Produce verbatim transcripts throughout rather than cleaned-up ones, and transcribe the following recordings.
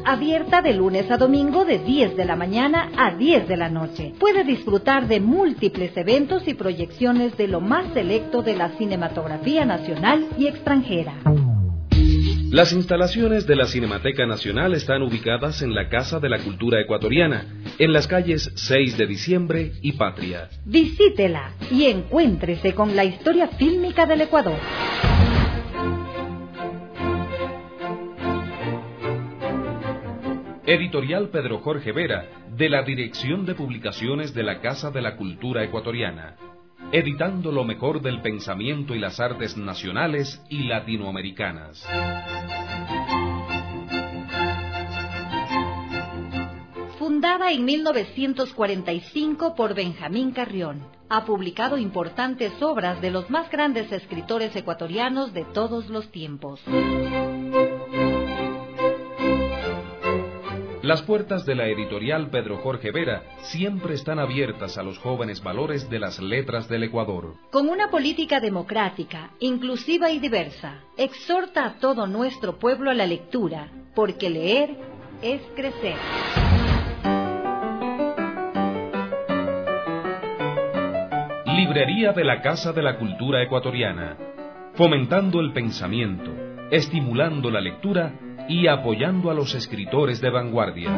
abierta de lunes a domingo de diez de la mañana a diez de la noche. Puede disfrutar de múltiples eventos y proyecciones de lo más selecto de la cinematografía nacional y extranjera. Las instalaciones de la Cinemateca Nacional están ubicadas en la Casa de la Cultura Ecuatoriana, en las calles seis de diciembre y Patria. Visítela y encuéntrese con la historia fílmica del Ecuador. Editorial Pedro Jorge Vera, de la Dirección de Publicaciones de la Casa de la Cultura Ecuatoriana. Editando lo mejor del pensamiento y las artes nacionales y latinoamericanas. Fundada en mil novecientos cuarenta y cinco por Benjamín Carrión, ha publicado importantes obras de los más grandes escritores ecuatorianos de todos los tiempos. Las puertas de la editorial Pedro Jorge Vera siempre están abiertas a los jóvenes valores de las letras del Ecuador. Con una política democrática, inclusiva y diversa, exhorta a todo nuestro pueblo a la lectura, porque leer es crecer. Librería de la Casa de la Cultura Ecuatoriana, fomentando el pensamiento, estimulando la lectura y apoyando a los escritores de vanguardia.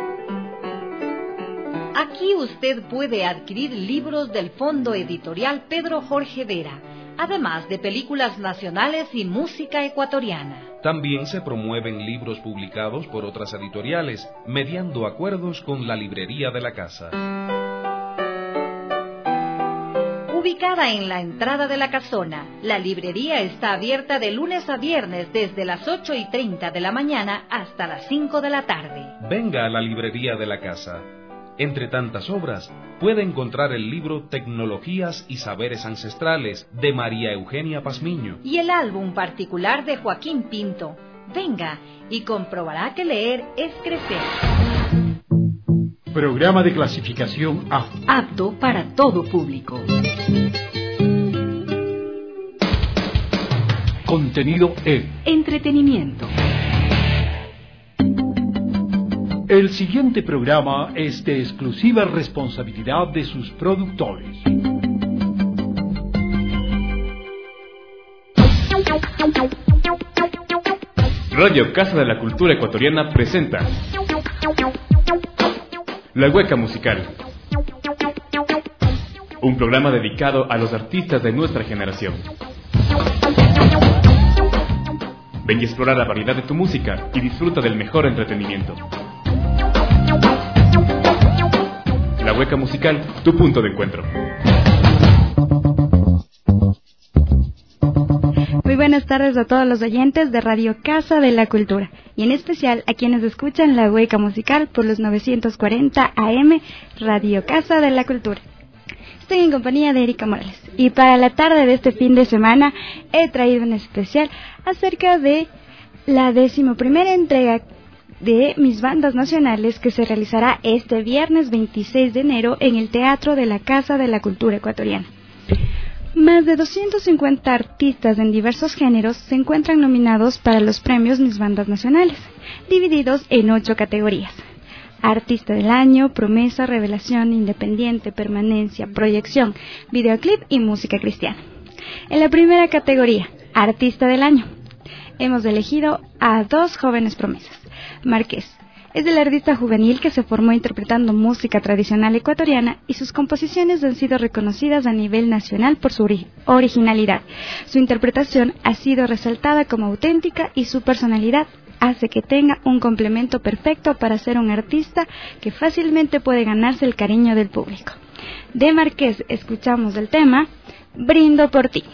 Aquí usted puede adquirir libros del Fondo Editorial Pedro Jorge Vera, además de películas nacionales y música ecuatoriana. También se promueven libros publicados por otras editoriales, mediando acuerdos con la librería de la casa. Ubicada en la entrada de la casona, la librería está abierta de lunes a viernes desde las ocho y treinta de la mañana hasta las cinco de la tarde. Venga a la librería de la casa. Entre tantas obras, puede encontrar el libro Tecnologías y Saberes Ancestrales de María Eugenia Pazmiño y el álbum particular de Joaquín Pinto. Venga y comprobará que leer es crecer. Programa de clasificación A. Apto para todo público. Contenido E. Entretenimiento. El siguiente programa es de exclusiva responsabilidad de sus productores. Radio Casa de la Cultura Ecuatoriana presenta La Hueca Musical, un programa dedicado a los artistas de nuestra generación. Ven y explora la variedad de tu música y disfruta del mejor entretenimiento. La Hueca Musical, tu punto de encuentro. Muy buenas tardes a todos los oyentes de Radio Casa de la Cultura, y en especial a quienes escuchan La Hueca Musical por los novecientos cuarenta A M, Radio Casa de la Cultura. Estoy en compañía de Erika Morales, y para la tarde de este fin de semana he traído un especial acerca de la decimoprimera entrega de Mis Bandas Nacionales, que se realizará este viernes veintiséis de enero en el Teatro de la Casa de la Cultura Ecuatoriana. Más de doscientos cincuenta artistas en diversos géneros se encuentran nominados para los premios Mis Bandas Nacionales, divididos en ocho categorías: Artista del Año, Promesa, Revelación, Independiente, Permanencia, Proyección, Videoclip y Música Cristiana. En la primera categoría, Artista del Año, hemos elegido a dos jóvenes promesas. Marqués es el artista juvenil que se formó interpretando música tradicional ecuatoriana, y sus composiciones han sido reconocidas a nivel nacional por su ori- originalidad. Su interpretación ha sido resaltada como auténtica, y su personalidad hace que tenga un complemento perfecto para ser un artista que fácilmente puede ganarse el cariño del público. De Marqués escuchamos el tema Brindo por ti.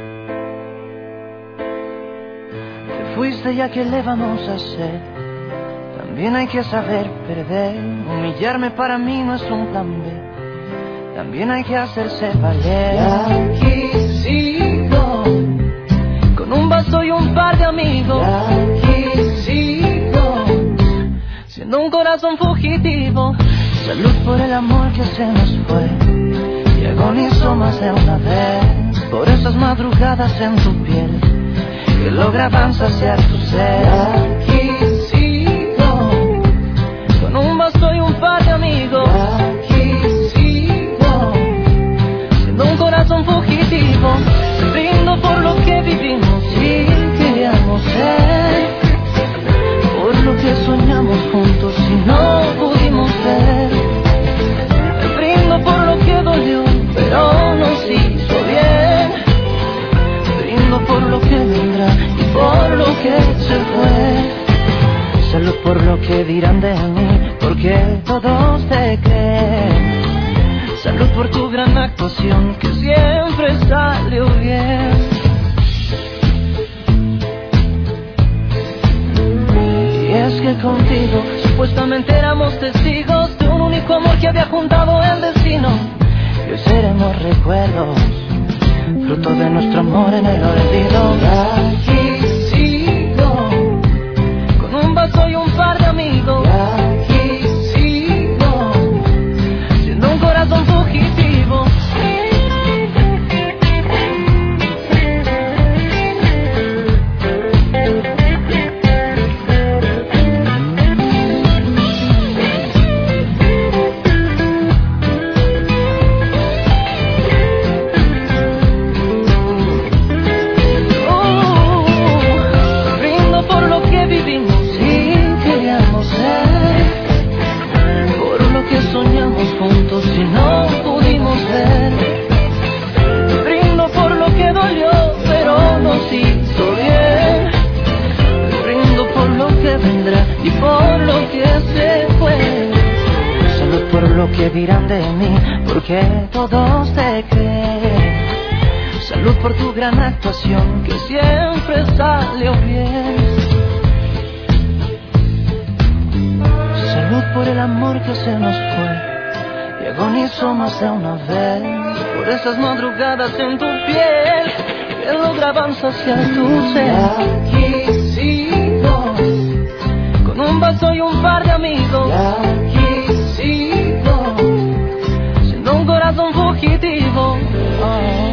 Ya, ¿qué le vamos a hacer? También hay que saber perder. Humillarme para mí no es un plan B. También hay que hacerse valer. Y aquí sigo, con un vaso y un par de amigos. Y aquí sigo, siendo un corazón fugitivo. Salud por el amor que se nos fue y agonizo más de una vez por esas madrugadas en tu piel que lograban saciar tu sed. Aquí sigo, con un vaso y un par de amigos. Aquí sigo, siendo un corazón fugitivo. Brindo por lo que vivimos y queríamos ser, por lo que soñamos juntos y no pudimos ver. Brindo por lo que dolió, pero nos hizo bien. Brindo por lo que vendrá y por lo que se fue. Salud por lo que dirán de mí, porque todos te creen. Salud por tu gran actuación, que siempre salió bien. Y es que contigo supuestamente éramos testigos de un único amor que había juntado el destino. Y hoy seremos recuerdos, fruto de nuestro amor en el olvido. Y aquí sigo, con un vaso y un par de amigos. Y aquí sigo, siendo un corazón fugitivo. Juntos y no pudimos ver. Brindo por lo que dolió, pero nos hizo bien. Brindo por lo que vendrá y por lo que se fue. Salud por lo que dirán de mí, porque todos te creen. Salud por tu gran actuación, que siempre salió bien. Salud por el amor que se nos fue y agonizo más de una vez por esas madrugadas en tu piel que lograban saciar tu sed. Aquí sigo, con un vaso y un par de amigos. Aquí sigo, siendo un corazón fugitivo. Oh.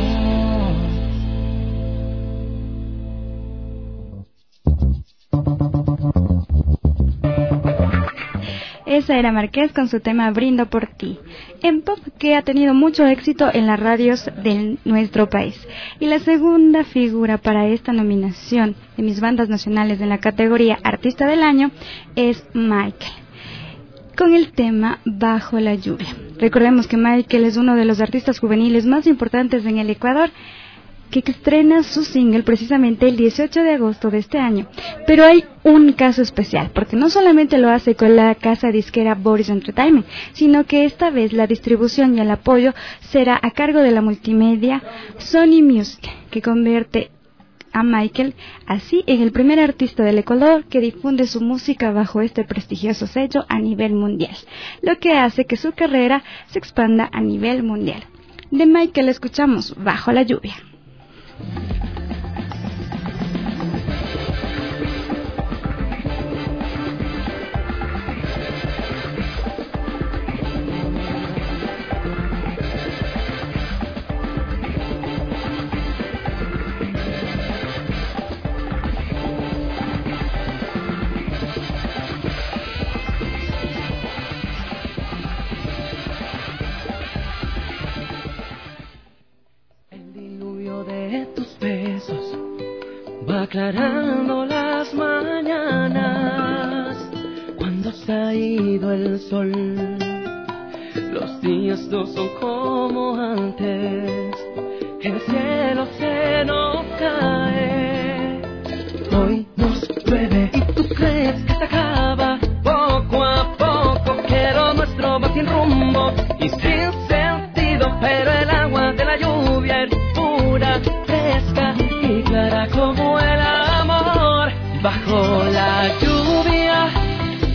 Esa era Marqués con su tema Brindo por ti, en pop que ha tenido mucho éxito en las radios de nuestro país. Y la segunda figura para esta nominación de mis bandas nacionales en la categoría Artista del Año es Michael, con el tema Bajo la lluvia. Recordemos que Michael es uno de los artistas juveniles más importantes en el Ecuador, que estrena su single precisamente el dieciocho de agosto de este año. Pero hay un caso especial, porque no solamente lo hace con la casa disquera Boris Entertainment, sino que esta vez la distribución y el apoyo será a cargo de la multimedia Sony Music, que convierte a Michael así en el primer artista del Ecuador que difunde su música bajo este prestigioso sello a nivel mundial, lo que hace que su carrera se expanda a nivel mundial. De Michael escuchamos Bajo la lluvia. Aclarando las mañanas, cuando se ha ido el sol, los días no son como antes, el cielo se nos cae, hoy nos llueve y tú crees que se acaba, poco a poco que lo nuestro va sin rumbo y sin sentido, pero el agua de la lluvia es pura, fresca y clara como el amor. Bajo la lluvia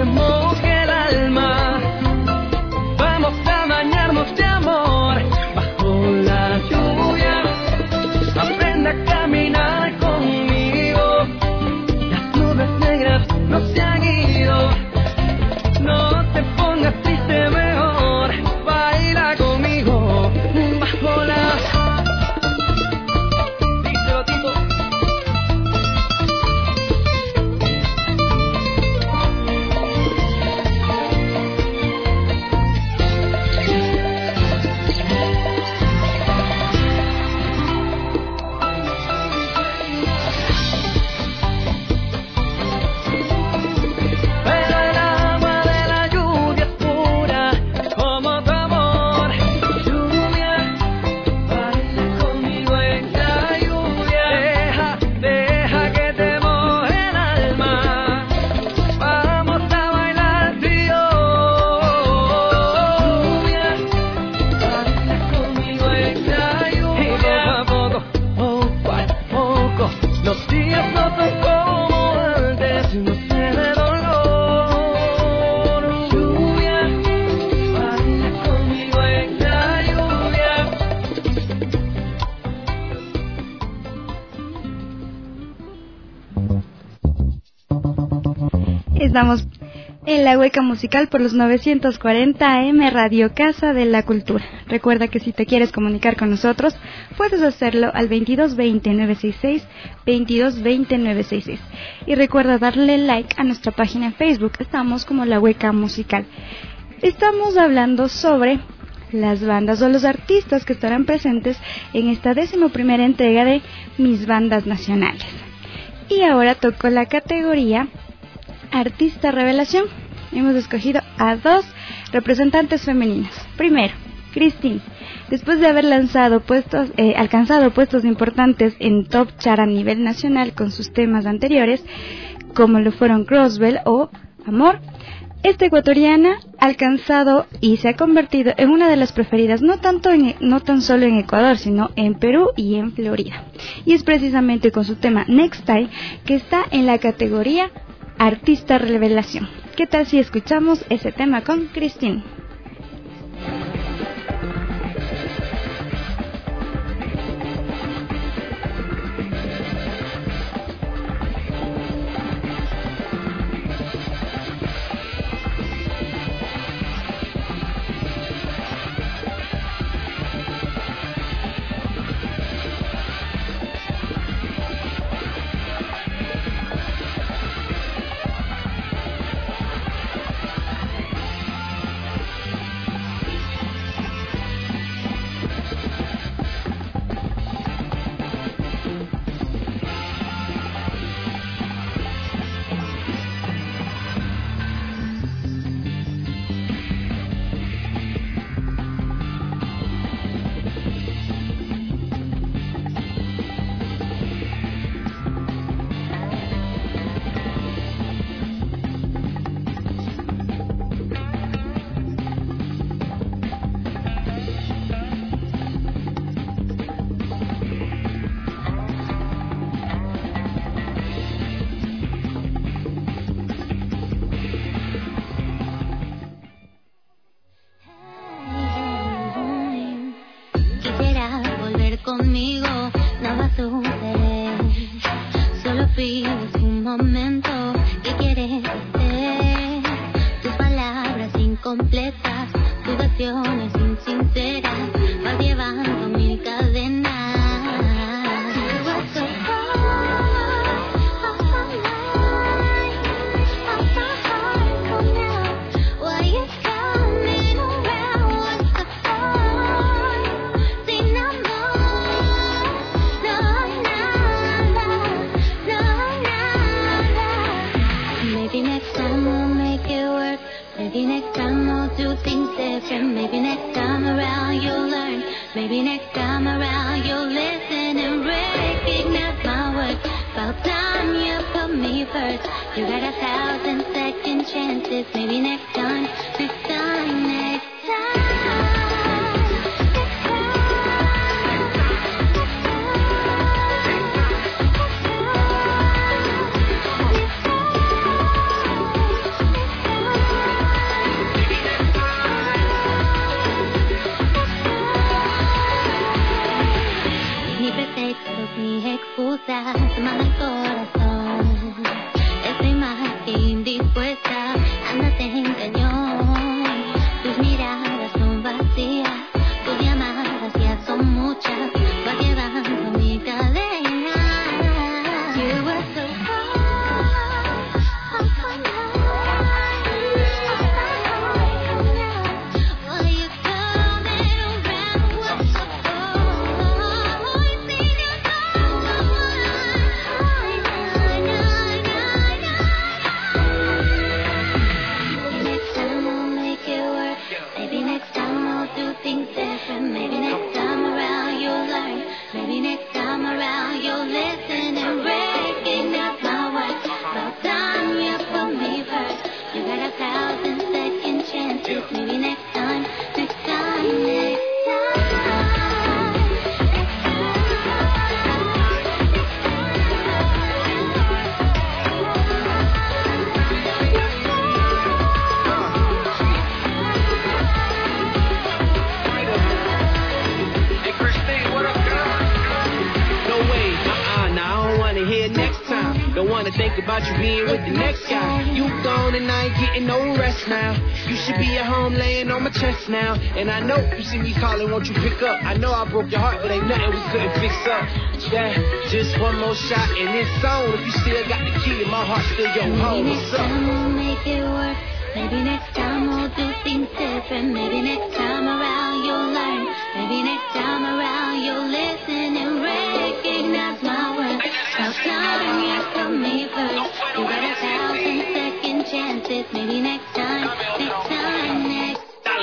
moje el alma. Vamos a bañarnos de amor bajo la lluvia. Aprende a caminar conmigo. Las nubes negras no se han ido. No te pongas triste, mejor baila conmigo bajo la... Díselo, Tito. Estamos en la Hueca Musical por los novecientos cuarenta A M Radio Casa de la Cultura. Recuerda que si te quieres comunicar con nosotros, puedes hacerlo al veintidós veinte, nueve sesenta y seis, veintidós veinte, nueve sesenta y seis. Y recuerda darle like a nuestra página en Facebook. Estamos como la Hueca Musical. Estamos hablando sobre las bandas o los artistas que estarán presentes en esta décimo primera entrega de Mis Bandas Nacionales. Y ahora tocó la categoría Artista Revelación. Hemos escogido a dos representantes femeninas. Primero, Christine. Después de haber lanzado puestos, eh, alcanzado puestos importantes en Top Chart a nivel nacional con sus temas anteriores, como lo fueron Crossbell o Amor, esta ecuatoriana ha alcanzado y se ha convertido en una de las preferidas no tanto en, no tan solo en Ecuador, sino en Perú y en Florida. Y es precisamente con su tema Next Time que está en la categoría Artista Revelación. ¿Qué tal si escuchamos ese tema con Christine? Conmigo nada sucede, solo pides un momento que quieres hacer. Tus palabras incompletas, tus acciones insinceras, vas llevando mil cadenas. Maybe next time I'll do things different. Maybe next time around you'll learn. Maybe next time around you'll listen and recognize my worth. About time you put me first. You got a thousand second chances. Maybe next time, next time, next time. nada te engañó. Tus miradas son vacías, tus llamadas ya son muchas, va llevando mi cadena. You were so far, I'm fine now. Why you coming around? What's up? Things different. Maybe next time around you'll learn. Maybe next time around you'll listen and recognize my words. About time you put me first. You got a thousand second chances. Maybe next time, next time, next Don't wanna think about you being with the next guy. You gone and I ain't getting no rest now. You should be at home laying on my chest now. And I know you see me calling, won't you pick up? I know I broke your heart, but ain't nothing we couldn't fix up. Yeah, just one more shot and it's on. If you still got the key to my heart, still your home. Maybe next time we'll make it work. Maybe next time we'll do things different. Maybe next time around you'll learn. Maybe next time around you'll listen and recognize my words. About time you put me first. You got a thousand second chances. Maybe next time, next time, next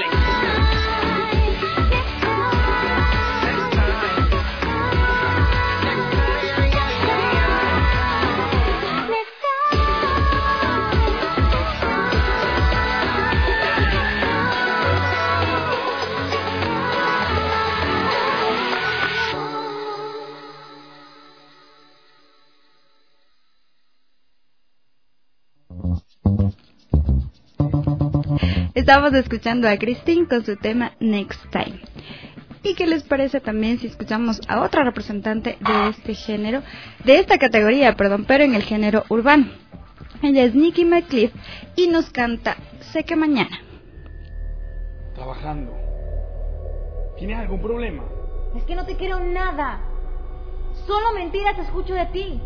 Estamos escuchando a Christine con su tema Next Time. ¿Y qué les parece también si escuchamos a otra representante de este género, de esta categoría, perdón, pero en el género urbano? Ella es Nikki McCliff y nos canta Sé que mañana. Trabajando. ¿Tienes algún problema? Es que no te quiero nada. Solo mentiras escucho de ti.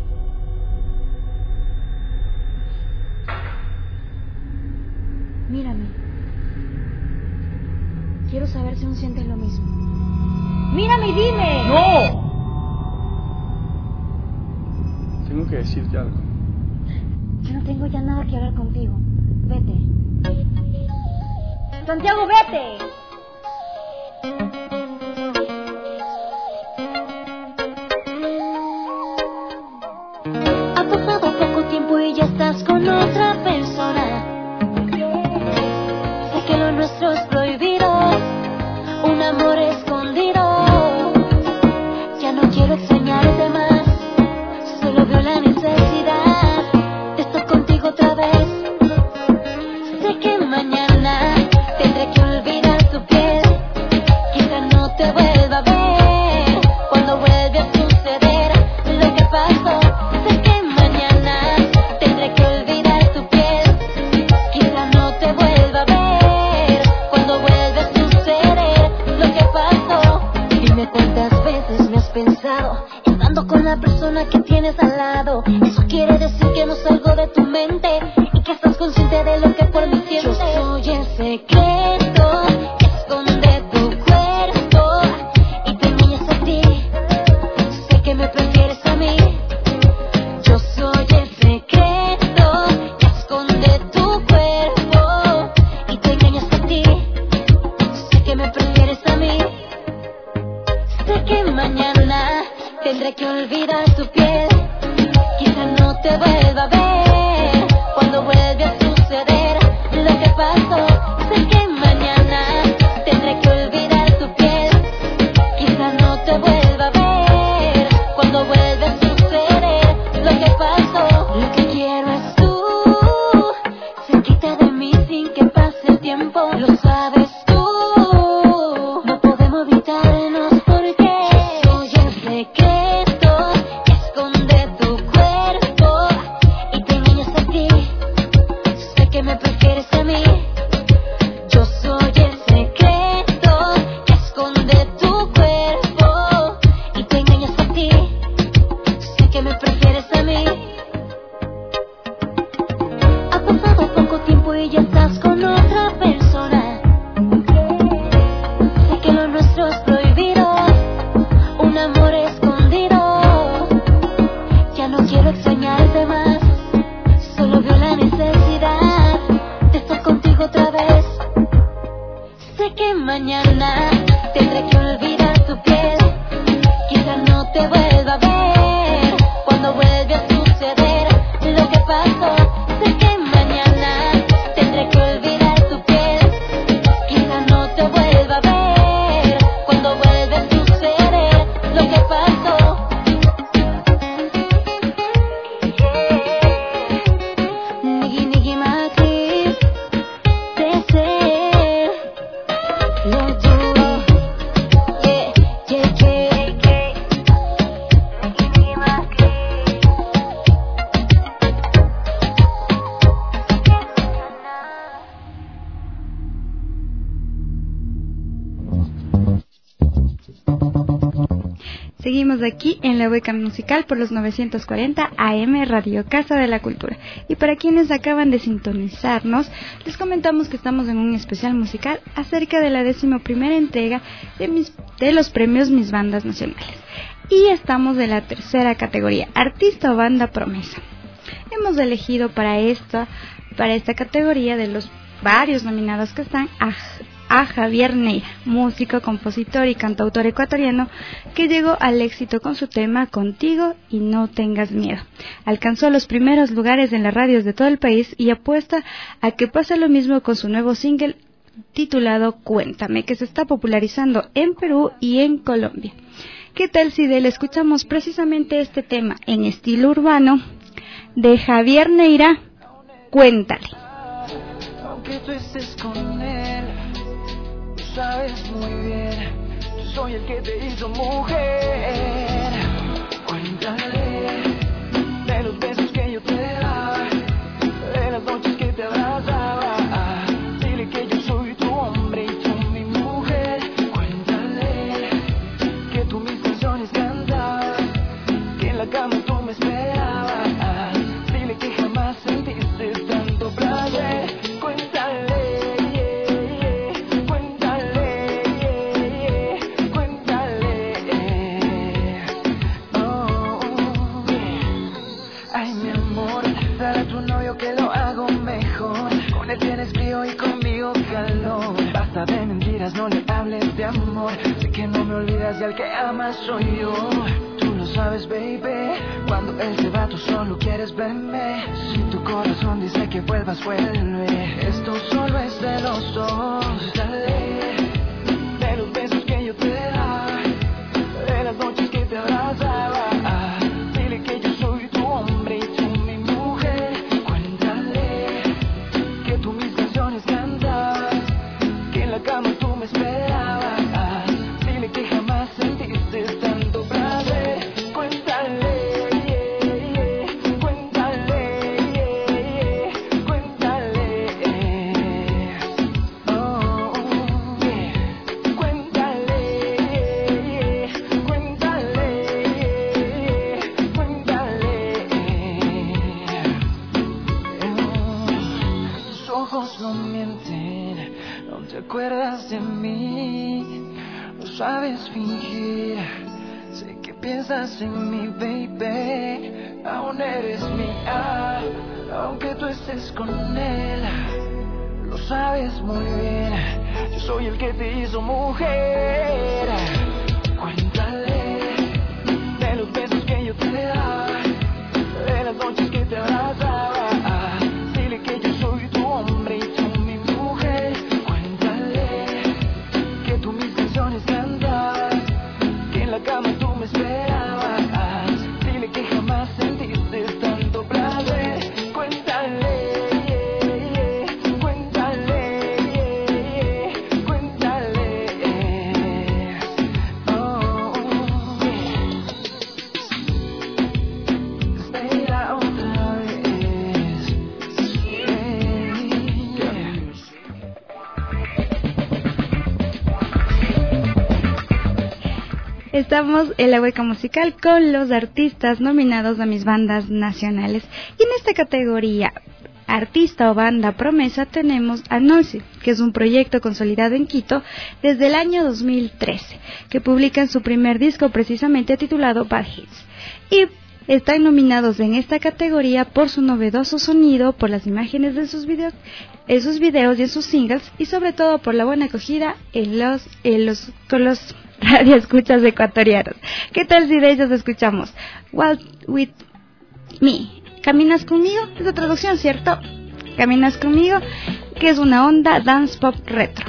Mírame. Quiero saber si aún sientes lo mismo. ¡Mírame y dime! ¡No! Tengo que decirte algo. Yo no tengo ya nada que hablar contigo. Vete. ¡Santiago, vete! Ha pasado poco tiempo y ya estás con otra persona. Sé que lo nuestro es prohibido, un amor escondido. Ya no quiero extrañarte más, solo veo la necesidad de estar contigo otra vez. Sé que mañana tendré que olvidar tu piel, quizá no te vuelva a ver cuando vuelve a suceder lo que pasó. Sé que mañana tendré que olvidar tu piel, quizá no te vuelva a ver cuando vuelve a suceder lo que pasó. Dime cuántas veces me has pensado estando con la persona que tienes al lado. Eso quiere decir que no salgo de tu mente y que estás consciente de lo que por mí sientes. Yo soy el secreto que esconde tu cuerpo y te engañas a ti. Sé que me prefieres a mí. Yo soy el secreto que esconde tu cuerpo y te engañas a ti. Sé que me prefieres a mí. Sé que mañana tendré que olvidar tu piel, quizá no te vuelva a ver cuando vuelve a suceder lo que pasó. Sé que mañana tendré que olvidar tu piel, quizá no te vuelva a ver cuando vuelve a suceder lo que pasó. Lo que quiero es tú, cerquita de mí sin que pase el tiempo. Lo sabes tú, no podemos evitarnos porque soy el secreto que esconde tu cuerpo y te engañas a ti. Sé que me me prefieres a mí. Yo soy el secreto que esconde tu cuerpo y te engañas a ti. Sé que me prefieres a mí. Ha pasado poco tiempo y ya estás con otra persona. Sé que lo nuestro es prohibido, un amor escondido. Ya no quiero extrañarte más, solo veo la necesidad de estar contigo otra vez. Sé que mañana tendré que olvidar tu piel, quizá no te vuelva a ver cuando vuelve a suceder lo que pasó. Sé que mañana tendré que olvidar tu piel, quizá no te vuelva a ver cuando vuelve a suceder lo que pasó. Niggy, niggy, Macri, de ser lo duro. Yeah, yeah, yeah, yeah. Niggy, niggy, Macri. Seguimos aquí en la hueca musical por los novecientos cuarenta A M Radio Casa de la Cultura. Y para quienes acaban de sintonizarnos, les comentamos que estamos en un especial musical acerca de la decimoprimera entrega de, mis, de los premios Mis Bandas Nacionales. Y estamos de la tercera categoría, Artista o Banda Promesa. Hemos elegido para esta, para esta categoría, de los varios nominados que están, a a Javier Neira, músico, compositor y cantautor ecuatoriano que llegó al éxito con su tema Contigo y No Tengas Miedo. Alcanzó los primeros lugares en las radios de todo el país y apuesta a que pase lo mismo con su nuevo single titulado Cuéntame, que se está popularizando en Perú y en Colombia. ¿Qué tal si de él escuchamos precisamente este tema en estilo urbano de Javier Neira, Cuéntale? Aunque tú estés con él, sabes muy bien, yo soy el que te hizo mujer. Cuéntale de los besos que yo te daba, de las noches que te abrazaba. Dile que yo soy tu hombre y tú mi mujer. Cuéntale que tú mis canciones cantabas, que en la cama tú me esperabas. Dile que jamás sentiste tanto placer. Cuéntale. Que lo hago mejor, con él tienes frío y conmigo calor. Basta de mentiras, no le hables de amor. Sé que no me olvidas y al que amas soy yo. Tú lo sabes, baby, cuando él se va tú solo quieres verme. Si tu corazón dice que vuelvas, vuelve. Esto solo es de los dos. Dale, de los besos que yo te daba, de las noches que te abrazaba. Dile que yo soy tu hombre y tú mi mujer. Que en la cama tú me esperabas. Dile que jamás sentiste tanto placer. Cuéntale, yeah, yeah. Cuéntale, yeah, yeah. Cuéntale, oh, yeah. Cuéntale, yeah, yeah. Cuéntale, yeah, yeah. Cuéntale, oh. Tus ojos no mienten, no te acuerdas de mí, no sabes fingir. Sé que piensas en mí, baby, aún eres mía, aunque tú estés con él. Lo sabes muy bien, yo soy el que te hizo mujer. Cuéntale de los besos que yo te daba, de las noches que te abrazaba. Dile que yo soy tu hombre y tú mi mujer. Cuéntale que tú mis canciones cantabas, que en la cama tú me esperabas. Dile que jamás sentiste tanto placer. Cuéntale, yeah, yeah. Cuéntale, yeah, yeah. Cuéntale, Estamos en la hueca musical con los artistas nominados a mis bandas nacionales. Y en esta categoría, artista o banda promesa, tenemos a Noisy, que es un proyecto consolidado en Quito desde el año dos mil trece, que publican su primer disco precisamente titulado Bad Hits. Y están nominados en esta categoría por su novedoso sonido, por las imágenes de sus videos, en sus videos y en sus singles, y sobre todo por la buena acogida en los, en los, con los radioescuchas ecuatorianos. ¿Qué tal si de ellos escuchamos Walk With Me? ¿Caminas conmigo? Es la traducción, ¿cierto? ¿Caminas conmigo? Que es una onda dance pop retro.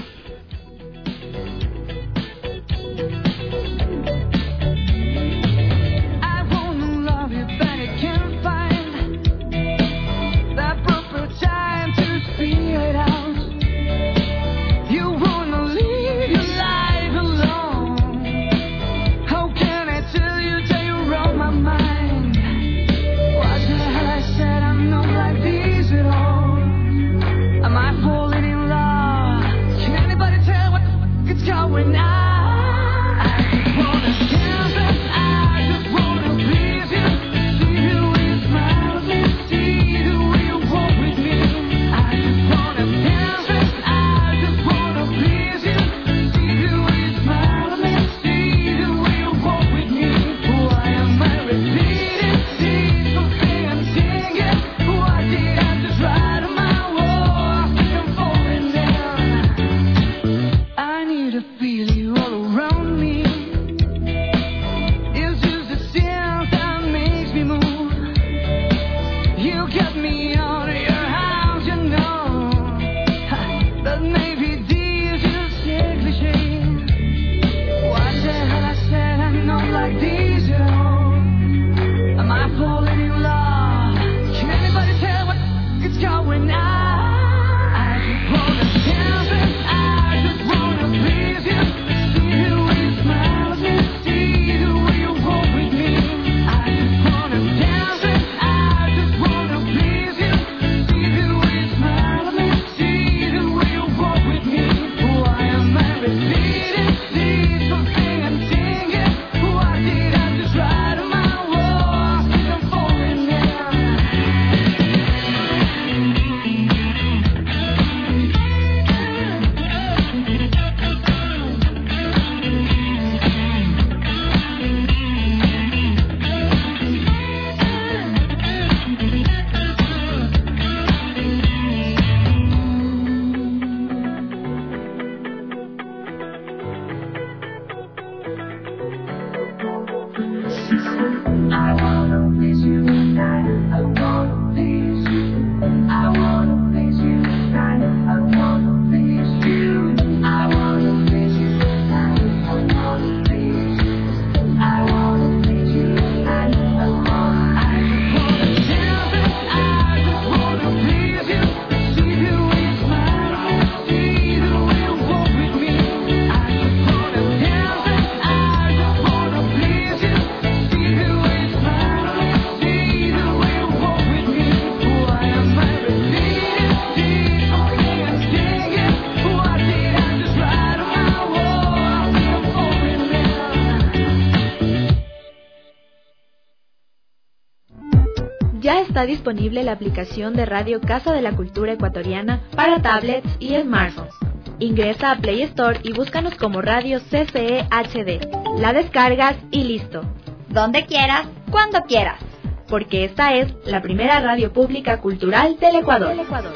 Está disponible la aplicación de Radio Casa de la Cultura Ecuatoriana para tablets y smartphones. Ingresa a Play Store y búscanos como Radio C C E H D. La descargas y listo. Donde quieras, cuando quieras. Porque esta es la primera radio pública cultural del Ecuador. Del Ecuador.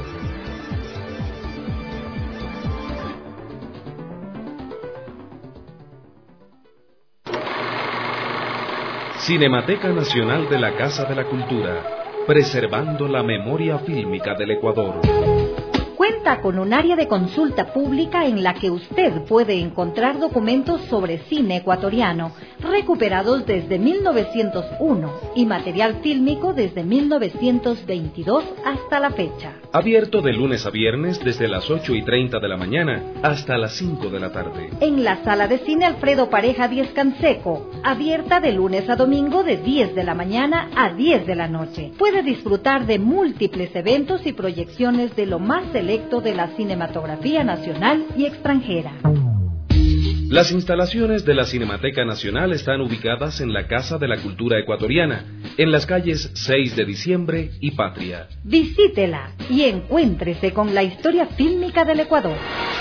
Cinemateca Nacional de la Casa de la Cultura, preservando la memoria fílmica del Ecuador. Cuenta con un área de consulta pública en la que usted puede encontrar documentos sobre cine ecuatoriano, recuperados desde mil novecientos uno y material fílmico desde mil novecientos veintidós hasta la fecha. Abierto de lunes a viernes desde las ocho y treinta de la mañana hasta las cinco de la tarde. En la sala de cine Alfredo Pareja Díez Canseco, abierta de lunes a domingo de diez de la mañana a diez de la noche. Puede disfrutar de múltiples eventos y proyecciones de lo más selecto de la cinematografía nacional y extranjera. Las instalaciones de la Cinemateca Nacional están ubicadas en la Casa de la Cultura Ecuatoriana, en las calles seis de diciembre y Patria. Visítela y encuéntrese con la historia fílmica del Ecuador.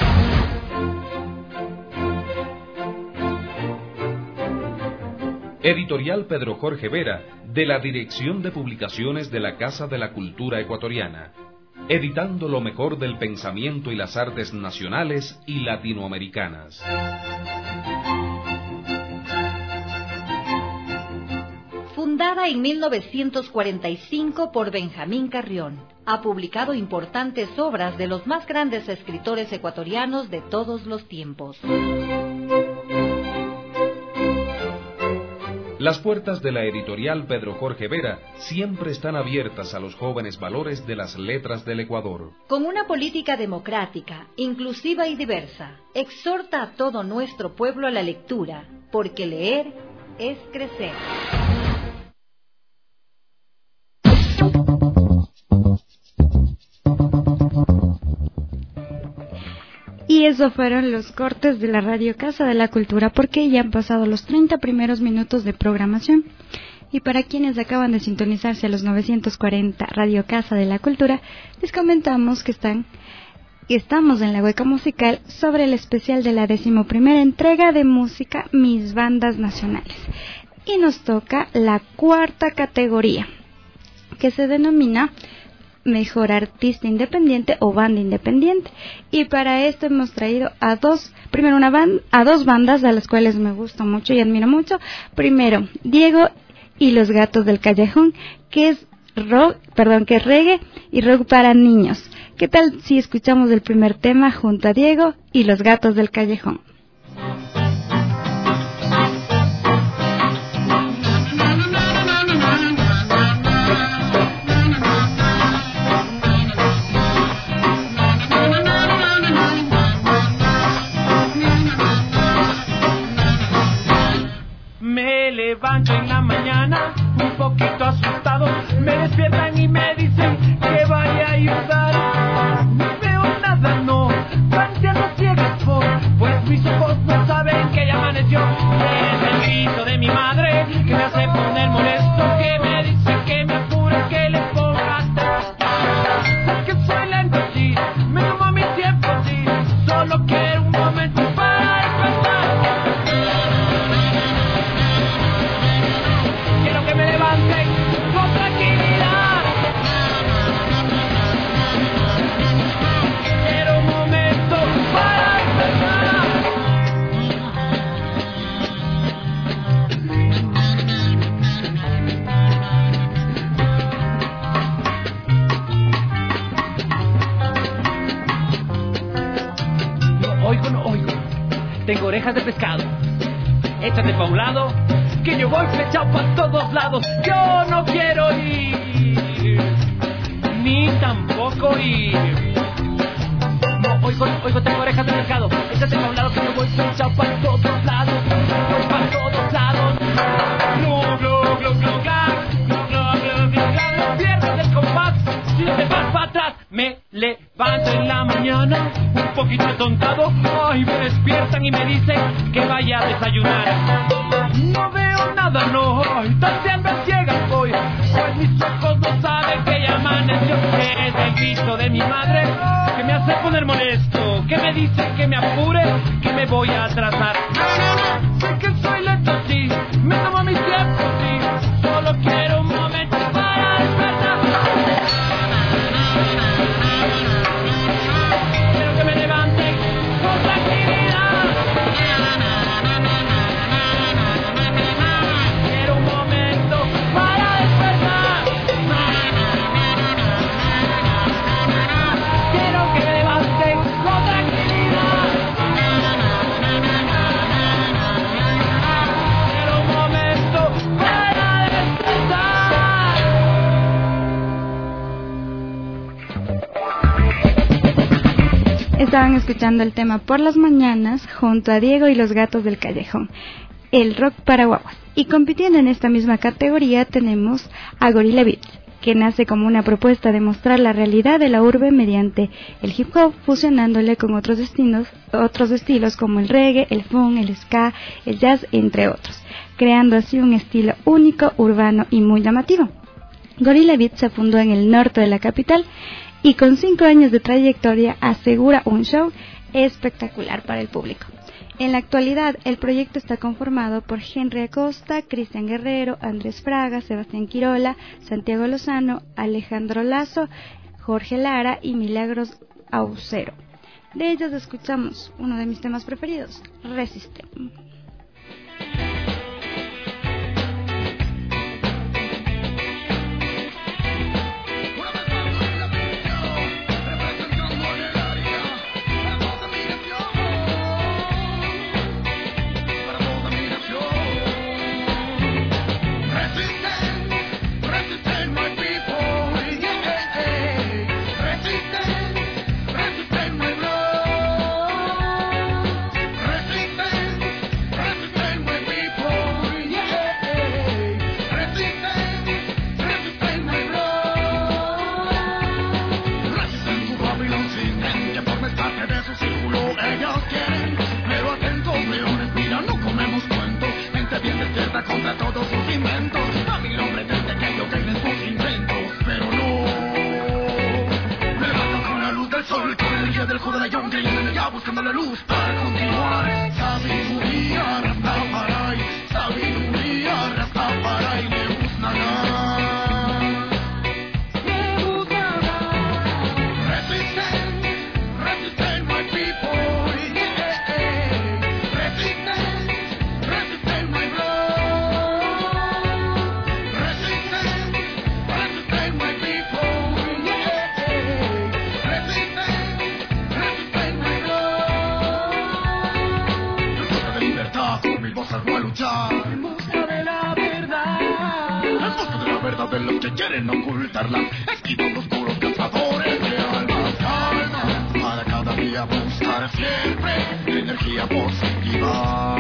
Editorial Pedro Jorge Vera, de la Dirección de Publicaciones de la Casa de la Cultura Ecuatoriana. Editando lo mejor del pensamiento y las artes nacionales y latinoamericanas. Fundada en mil novecientos cuarenta y cinco por Benjamín Carrión, ha publicado importantes obras de los más grandes escritores ecuatorianos de todos los tiempos. Las puertas de la editorial Pedro Jorge Vera siempre están abiertas a los jóvenes valores de las letras del Ecuador. Con una política democrática, inclusiva y diversa, exhorta a todo nuestro pueblo a la lectura, porque leer es crecer. Y eso fueron los cortes de la Radio Casa de la Cultura, porque ya han pasado los treinta primeros minutos de programación. Y para quienes acaban de sintonizarse a los novecientos cuarenta Radio Casa de la Cultura, les comentamos que están que estamos en la hueca musical sobre el especial de la decimoprimera entrega de música Mis Bandas Nacionales. Y nos toca la cuarta categoría, que se denomina Mejor Artista Independiente o Banda Independiente. Y para esto hemos traído a dos, primero una banda, a dos bandas a las cuales me gusta mucho y admiro mucho. Primero, Diego y los Gatos del Callejón, que es rock, perdón, que es reggae y rock para niños. ¿Qué tal si escuchamos el primer tema junto a Diego y los Gatos del Callejón? Levanto en la mañana un poquito asustado, me despiertan y me dicen que vaya a ayudar. No veo nada, no, pancianos ciegas por, pues mis ojos no saben que ya amaneció. Es el grito de mi madre que me hace poner molesto, que me dice que me apure, que le ponga atrás. Sé que soy lento, sí, me tomo mi tiempo, sí, solo quiero un momento para despertar. Que me levanten con tranquilidad. Quiero un momento para despertar. No oigo, no oigo. Tengo orejas de pescado. Échate pa' un lado, que yo voy flechado para todos lados. Yo no quiero ir, ni tampoco ir. No oigo, no oigo, tengo orejas de pescado. Échate pa' un lado, que yo voy flechado para todos lados. Voy para todos lados. Glu, glu, glu, glu, gla, glu, glu, glu, glu, gla. No pierdas el compás si te vas para atrás. Me levanto en la mañana un poquito atontado. Ay, me despiertan y me dicen que vaya a desayunar. No veo nada, no, ay, tanteando a ciegas voy, pues mis ojos no saben que ya amaneció. Es el grito de mi madre que me hace poner molesto, que me dice que me apure, que me voy a atrasar. Sé que soy lento, sí, me tomo mi tiempo, sí, solo quiero un momento para despertar. Quiero que me levanten con tranquilidad. Quiero un momento para despertar. Quiero que me levanten con tranquilidad. Quiero un momento para despertar. Estaban escuchando el tema Por las Mañanas junto a Diego y los Gatos del Callejón, el rock para guaguas. Y compitiendo en esta misma categoría tenemos a Gorilla Beats, que nace como una propuesta de mostrar la realidad de la urbe mediante el hip hop, fusionándole con otros destinos, otros estilos como el reggae, el funk, el ska, el jazz, entre otros, creando así un estilo único, urbano y muy llamativo. Gorilla Beat se fundó en el norte de la capital y con cinco años de trayectoria asegura un show espectacular para el público. En la actualidad, el proyecto está conformado por Henry Acosta, Cristian Guerrero, Andrés Fraga, Sebastián Quirola, Santiago Lozano, Alejandro Lazo, Jorge Lara y Milagros Aucero. De ellos escuchamos uno de mis temas preferidos, Resiste. Contra todos sus inventos, a mi hombre desde aquello que en sus intentos, pero no me levanto con la luz del sol, con el día del Jodayón, creyendo en ella, buscando la luz para continuar. Sabiduría, Rastafari, sabiduría, Rastafari, me gusta nada, me gusta nada. Resisten, resisten, my people, yeah, resisten, resisten, my blood. No a luchar en busca de la verdad, en busca de la verdad de los que quieren ocultarla, esquivando los puros cazadores de almas. Calma, para cada día buscar siempre energía positiva,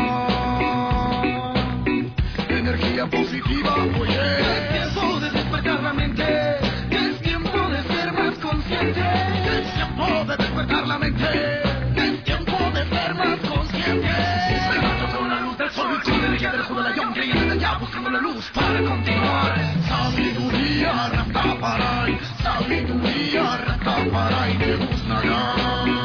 energía positiva. Oye, es tiempo de despertar la mente, es tiempo de ser más consciente, es tiempo de despertar la mente, es tiempo de ser más consciente. Con el día del Jodayón, creyendo en ella, buscando la luz para continuar. Sabiduría, Rastafari, sabiduría, Rastafari, me gustará,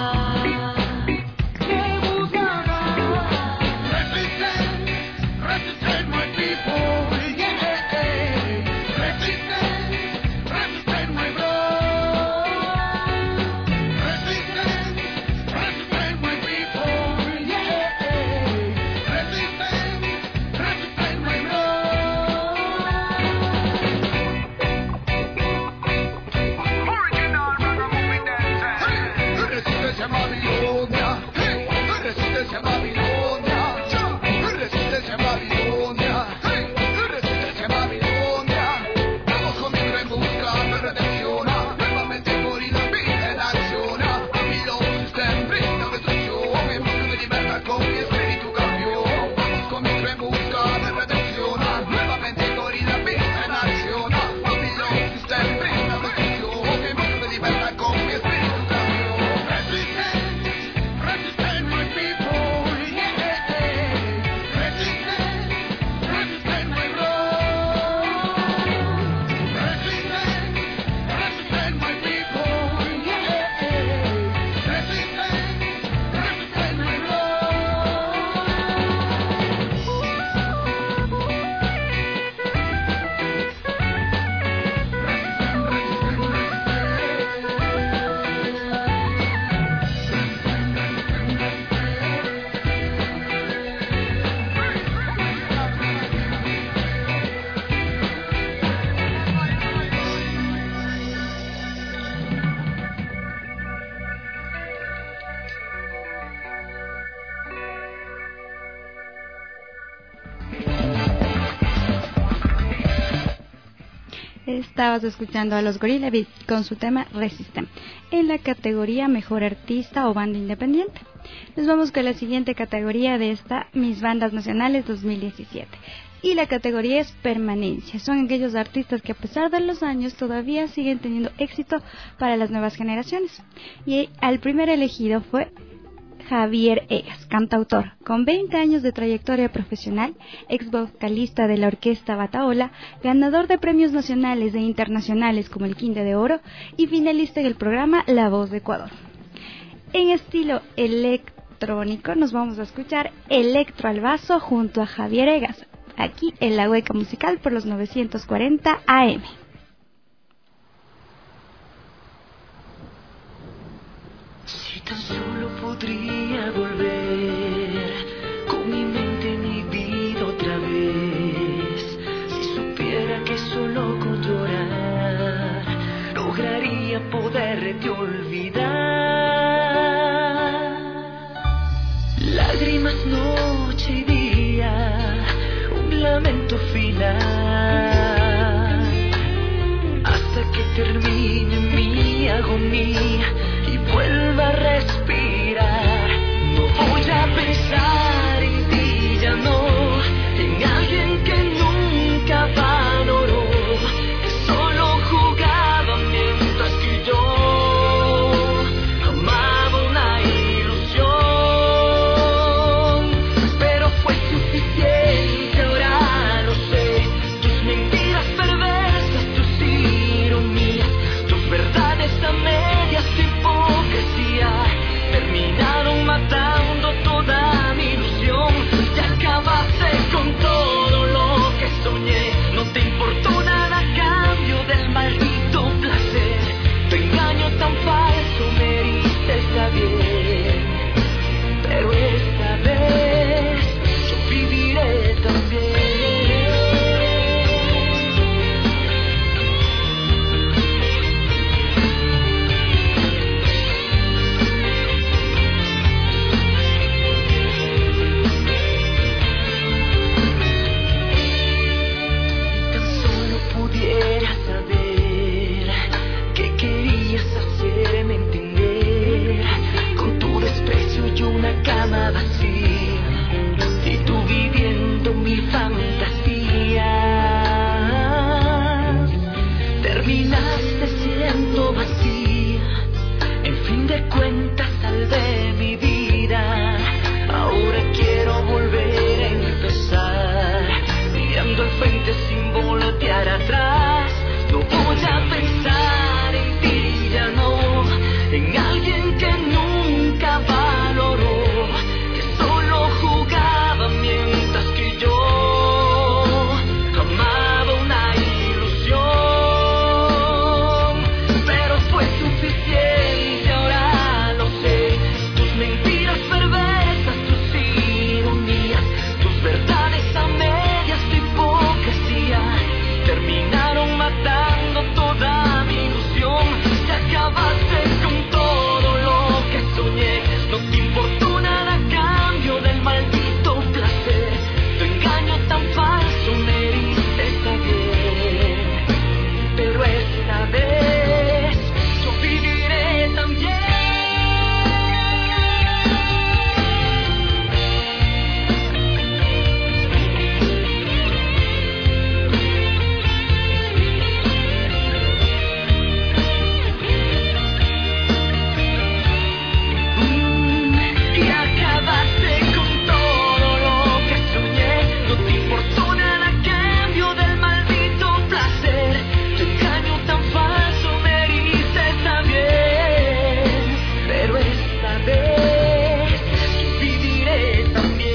me gustará. Resisten, resisten, my people, yeah. Resisten, resisten, my blood. Resisten, resisten, my people, yeah. Estabas escuchando a los Gorilla Beat con su tema Resisten, en la categoría Mejor Artista o Banda Independiente. Nos vamos con la siguiente categoría de esta Mis Bandas Nacionales dos mil diecisiete. Y la categoría es permanencia. Son aquellos artistas que a pesar de los años todavía siguen teniendo éxito para las nuevas generaciones. Y el primer elegido fue Javier Egas, cantautor, con veinte años de trayectoria profesional, ex vocalista de la orquesta Bataola, ganador de premios nacionales e internacionales como el Quinde de Oro y finalista en el programa La Voz de Ecuador. En estilo electrónico nos vamos a escuchar Electro al Vaso junto a Javier Egas, aquí en La Hueca Musical por los novecientos cuarenta A M. Si tan solo podría volver con mi mente, mi vida otra vez. Si supiera que solo con llorar lograría poderte olvidar. Lágrimas noche y día, un lamento final, hasta que termine mi agonía y vuelva a respirar. No voy a pensar en ti, ya no, en alguien que nunca valoró, que solo jugaba mientras que yo amaba una ilusión. Pero fue suficiente, ahora lo sé, tus mentiras perversas, tus ironías, tus verdades a medias, tu hipocresía terminaron matando toda mi ilusión. Ya acabaste con todo lo que soñé, no te importó nada a cambio del maldito placer. Tu engaño tan falso me heriste, está bien, pero esta vez yo viviré también. Tan solo pudiera saber qué querías hacerme entender, con tu desprecio y una cama vacía, y tú viviendo mil fantasías. Terminaste siendo vacía, en fin de cuentas salvé mi vida. Ahora quiero volver a empezar, mirando al frente sin voltear atrás. No voy a pensar en ti, ya no, en alguien que nunca valoró, que solo jugaba mientras que yo amaba una ilusión. Pero fue suficiente, ahora lo sé, tus mentiras perversas, tus ironías, tus verdades a medias, tu hipocresía terminaron matando toda mi ilusión. Ya acabaste con todo lo que soñé, no te importó nada a cambio del maldito placer. Tu engaño tan falso me heriste, está bien, pero esta vez yo viviré también. Y acabaste con todo lo que soñé, no te importó nada a cambio del maldito placer. Tu engaño tan falso me heriste, está bien, pero esta vez yo viviré también.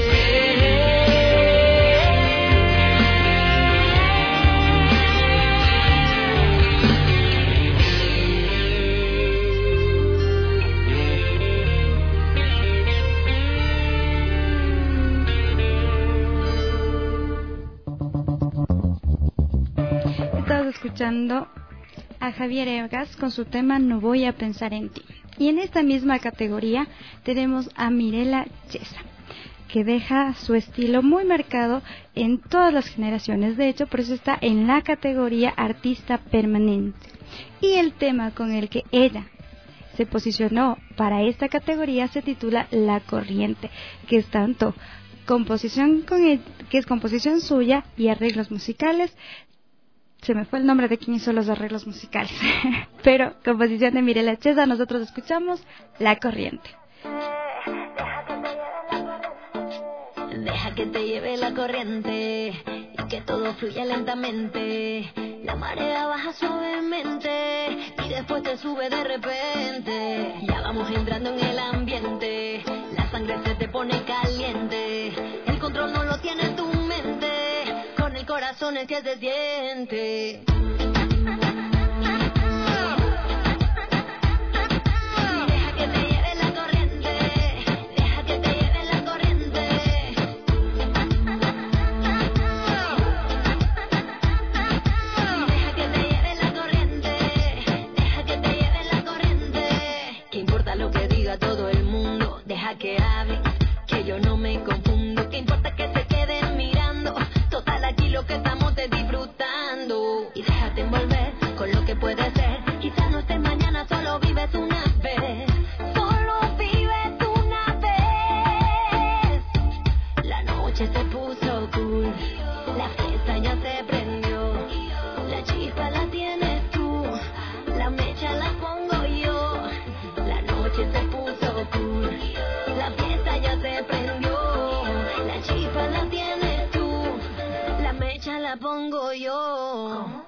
Estamos escuchando a Javier Egas con su tema No voy a pensar en ti. Y en esta misma categoría tenemos a Mirela Chesa, que deja su estilo muy marcado en todas las generaciones. De hecho, por eso está en la categoría Artista Permanente. Y el tema con el que ella se posicionó para esta categoría se titula La Corriente, que es tanto composición con el, que es composición suya y arreglos musicales. Se me fue el nombre de quién hizo los arreglos musicales, pero composición de Mirela Cheza. Nosotros escuchamos La Corriente. Deja que te lleve la corriente y que todo fluya lentamente. La marea baja suavemente y después te sube de repente. Ya vamos entrando en el ambiente, la sangre se te pone caliente. El control no lo tiene tu mente, con el corazón es que se siente. Todo el mundo, deja que hable, que yo no me confundo. ¿Qué importa que se queden mirando? Total, aquí lo que estamos es disfrutando. Y déjate envolver con lo que puede ser. Quizás no estés mañana, solo vives una vez. Solo vives una vez. La noche se puso cool, la fiesta ya se prendió. La chispa la tienes tú, la mecha la pongo yo. La noche se puso cool, la fiesta ya se prendió. La chispa la tienes tú, la mecha la pongo yo. ¿Cómo?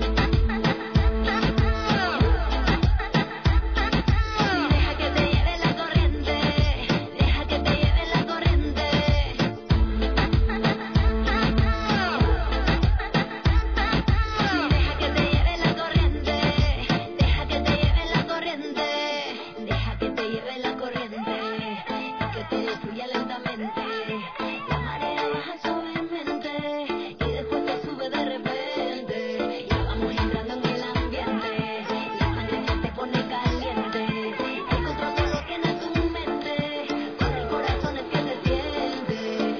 La marea baja suavemente y después te sube de repente. Ya vamos entrando en el ambiente, la sangre se te pone caliente. El control no lo tiene tu mente, con el corazón es que se siente.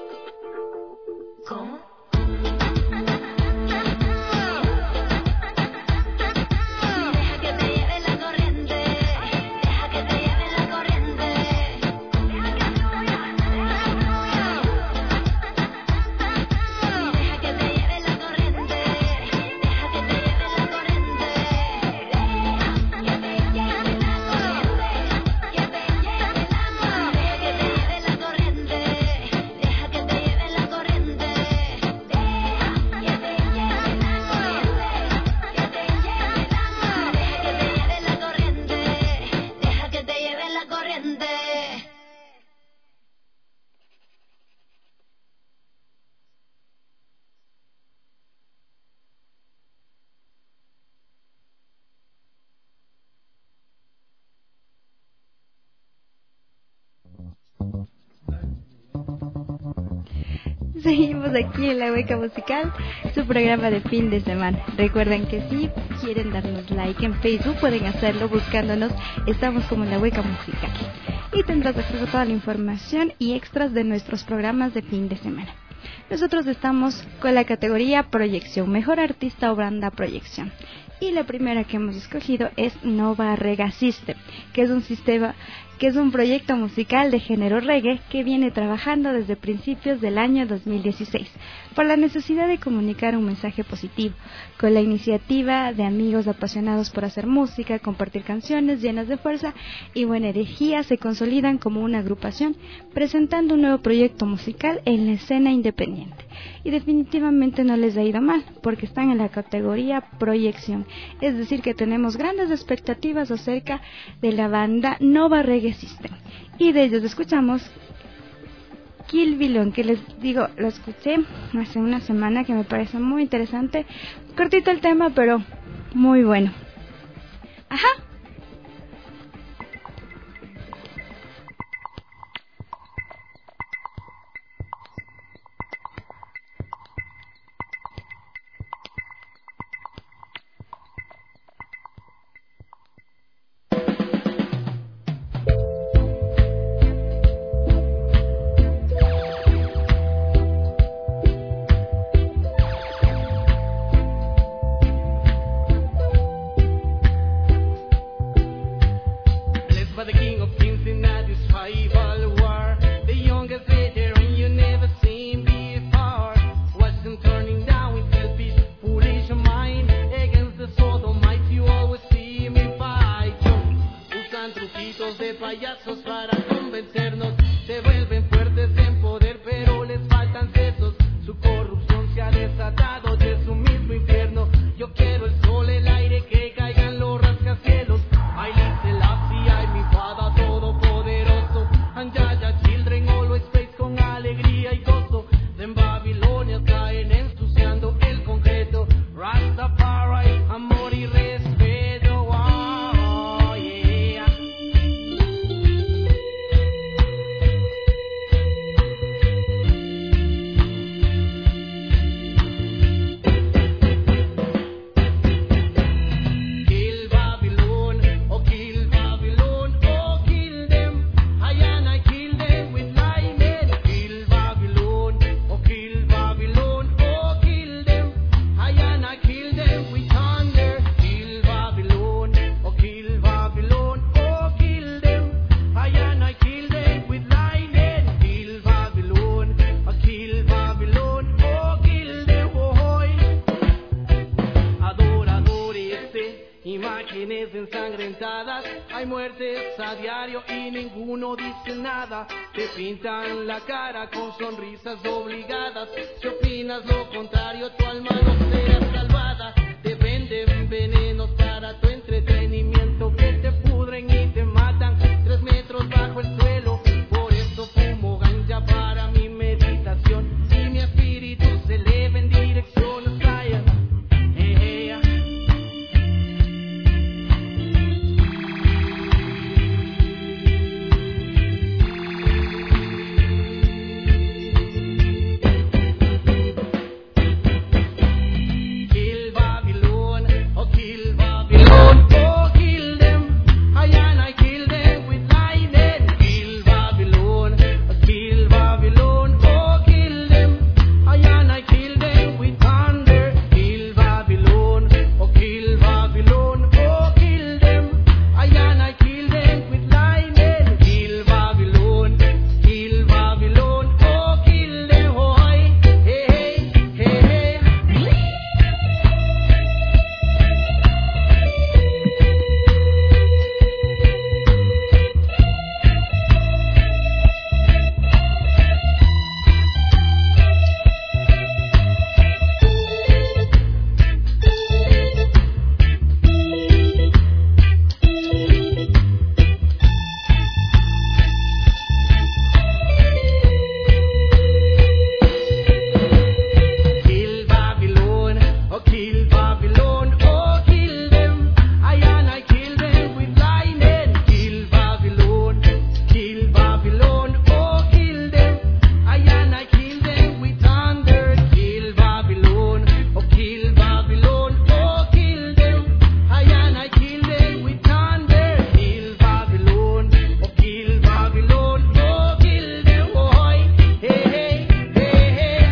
¿Cómo? Seguimos aquí en La Hueca Musical, su programa de fin de semana. Recuerden que si quieren darnos like en Facebook, pueden hacerlo buscándonos. Estamos como La Hueca Musical. Y tendrás acceso a toda la información y extras de nuestros programas de fin de semana. Nosotros estamos con la categoría Proyección, Mejor Artista o Banda Proyección. Y la primera que hemos escogido es Nova Rega System, que es un sistema que es un proyecto musical de género reggae que viene trabajando desde principios del año dos mil dieciséis por la necesidad de comunicar un mensaje positivo, con la iniciativa de amigos apasionados por hacer música, compartir canciones llenas de fuerza y buena energía. Se consolidan como una agrupación presentando un nuevo proyecto musical en la escena independiente, y definitivamente no les ha ido mal porque están en la categoría Proyección, es decir que tenemos grandes expectativas acerca de la banda Nova Reggae System, y de ellos escuchamos Kill Bilón, que les digo, lo escuché hace una semana, que me parece muy interesante, cortito el tema pero muy bueno. Ajá. botellazos para convencernos. Se vuelven fuertes en poder, pero les faltan sesos. Su corrupción se ha desatado de su mismo infierno. Yo quiero el sol, el aire, que caigan los rascacielos. Haile Selassie, ay mi fada todopoderoso. Anjaya children, always face con alegría y gozo. En Babilonia caen ensuciando el concreto. Rastafari, amor y respeto. Oh, yeah. Kill Babylon, oh kill Babylon, oh kill them. I and I kill them with lightning. Kill Babylon, oh kill Babylon, oh kill them. I and I kill them with thunder. Kill Babylon, oh kill Babylon, oh kill them. I and I kill them with lightning. Kill Babylon, oh kill Babylon, oh kill them. Oh, hoy. Adoradores de imágenes ensangrentadas, hay muertes a diario y ninguno dice nada. Te pintan la cara con sonrisas obligadas. Si opinas lo contrario, tu alma no será salvada. Te venden venenos para tu entretenimiento, que te pudren y te matan tres metros bajo el suelo. Por eso fumo ganja para mi meditación y mi espíritu se eleva en dirección a Zion. Eh, eh, ah. Kill Babylon, oh kill Babylon, oh kill them. I and I kill them with lightning. Kill Babylon, oh kill Babylon, oh kill them. I and I kill them with thunder. Kill Babylon, oh kill Babylon, oh kill them. I and I kill them with lightning. Kill Babylon, kill Babylon, oh kill them. Oh, hey, hey, hey, hey. Kill Babylon, oh kill Babylon, oh kill them. I and I kill them with lightning. Kill Babylon, kill Babylon, oh kill them. I and I kill them with thunder. Kill Babylon, oh kill Babylon, oh kill them. I and I kill them with thunder. Kill Babylon, oh kill Babylon, oh kill them. Oh, hey, hey, hey, hey.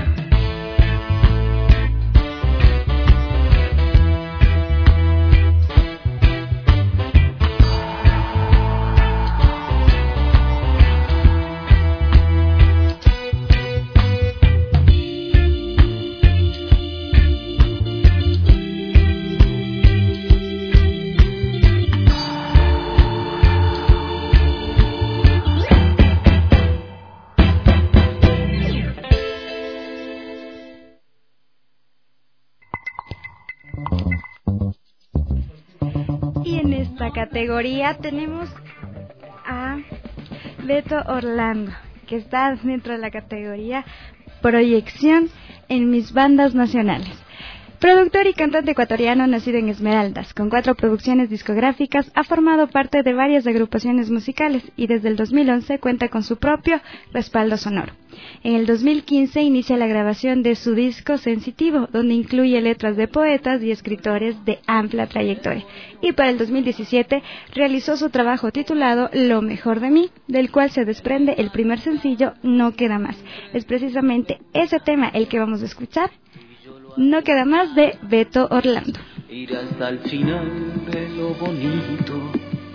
Y en esta categoría tenemos a Beto Orlando, que está dentro de la categoría Proyección en mis bandas nacionales. Productor y cantante ecuatoriano nacido en Esmeraldas, con cuatro producciones discográficas, ha formado parte de varias agrupaciones musicales y desde el dos mil once cuenta con su propio respaldo sonoro. En el dos mil quince inicia la grabación de su disco Sensitivo, donde incluye letras de poetas y escritores de amplia trayectoria. Y para el dos mil diecisiete realizó su trabajo titulado Lo Mejor de Mí, del cual se desprende el primer sencillo No Queda Más. Es precisamente ese tema el que vamos a escuchar. No Queda Más, de Beto Orlando. Ir hasta el final de lo bonito,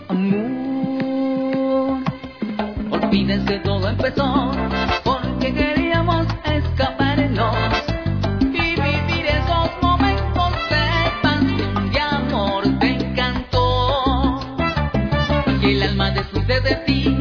amor. Olvídense que todo empezó porque queríamos escaparnos y vivir esos momentos de pasión y amor. Te encantó y el alma después de ti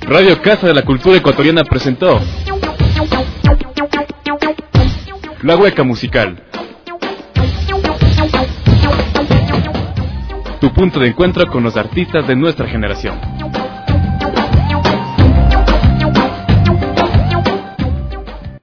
Radio Casa de la Cultura Ecuatoriana presentó La Hueca Musical, tu punto de encuentro con los artistas de nuestra generación.